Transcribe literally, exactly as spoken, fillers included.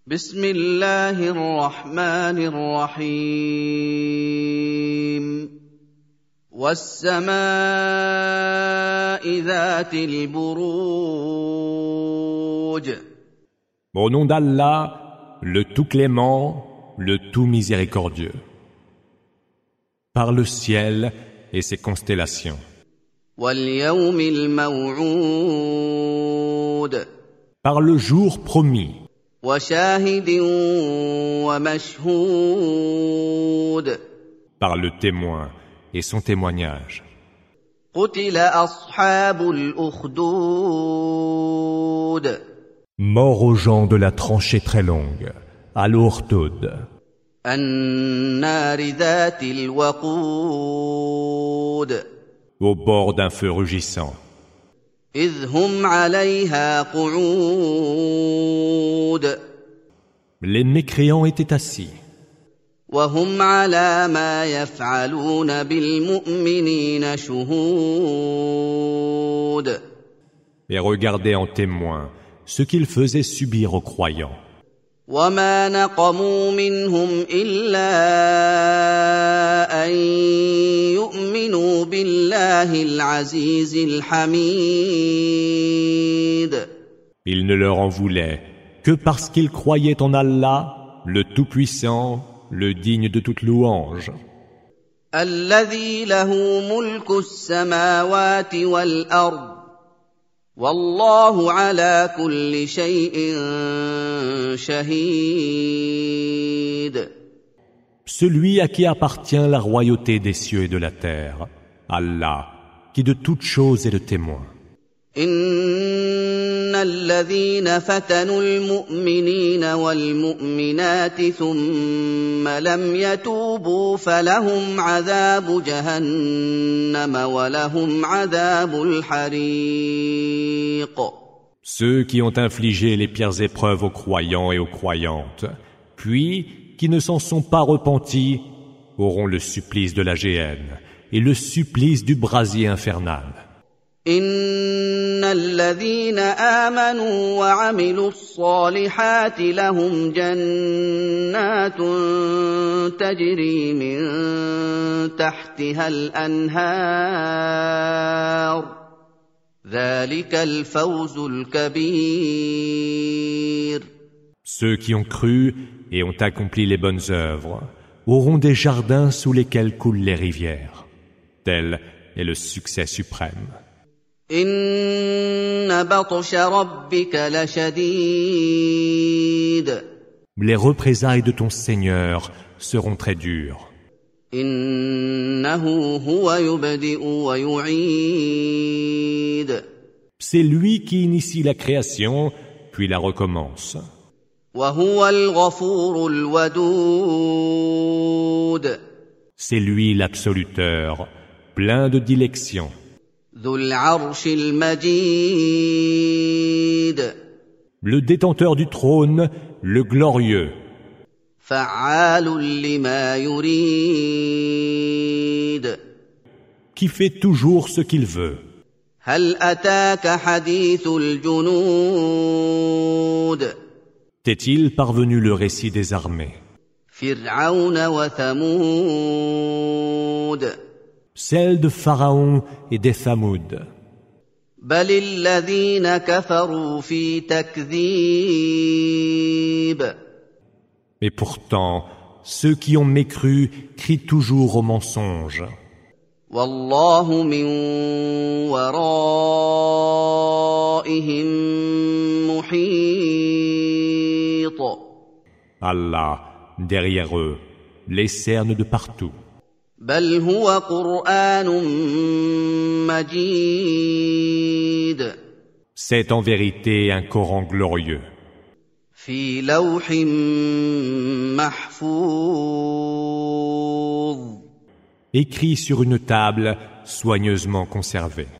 بسم الله الرحمن الرحيم والسماء ذات البروج Au nom d'Allah, le tout clément, le tout miséricordieux. Par le ciel et ses constellations. واليوم الموعود Par le jour promis. وشاهد ومشهود Par le témoin et son témoignage. قتل أصحاب الأخدود Mort aux gens de la tranchée très longue, à l'Ourtoud. النار ذات الوقود Au bord d'un feu rugissant. إذ هم عليها قعود Les mécréants étaient assis. وهم على ما يفعلون بالمؤمنين شهود Et regardaient en témoin ce qu'ils faisaient subir aux croyants. وما نقموا منهم إلا أن يؤمنوا بالله العزيز الحميد. Ils ne leur en voulaient que parce qu'ils croyaient en Allah, le Tout-Puissant, le digne de toute louange. الذي له ملك السماوات والأرض والله على كل شيء شهيد. Celui à qui appartient la royauté des cieux et de la terre, Allah, qui de toutes choses est le témoin. إن الذين فتنوا المؤمنين والمؤمنات ثم لم يتوبوا فلهم عذاب جهنم ولهم عذاب الحريق. Ceux qui ont infligé les pires épreuves aux croyants et aux croyantes, puis qui ne s'en sont pas repentis, auront le supplice de la géhenne et le supplice du brasier infernal. إن الذين آمنوا وعملوا الصالحات لهم جنات تجري من تحتها الأنهار ذلك الفوز الكبير. Ceux qui ont cru et ont accompli les bonnes œuvres auront des jardins sous lesquels coulent les rivières. Tel est le succès suprême. إن بطش ربك لشديد. Les représailles de ton Seigneur seront très dures. إنه هو يبدئ ويعيد. C'est lui qui initie la création, puis la recommence. وهو الغفور الودود. C'est lui l'absoluteur, plein de dilection. ذو العرش المجيد. Le détenteur du trône, le glorieux. فعال لما يريد. Qui fait toujours ce qu'il veut. هل أتاك حديث الجنود. T'est-il parvenu le récit des armées? فرعون وثمود. Celle de Pharaon et des Thamoud. بل الذين كفروا في تكذيب. Et pourtant, ceux qui ont mécru crient toujours au mensonge. والله من ورائهم محيط. Allah, derrière eux, les cerne de partout. بل هو قرآن مجيد. C'est en vérité un Coran glorieux. في لوح محفوظ. Écrit sur une table soigneusement conservée.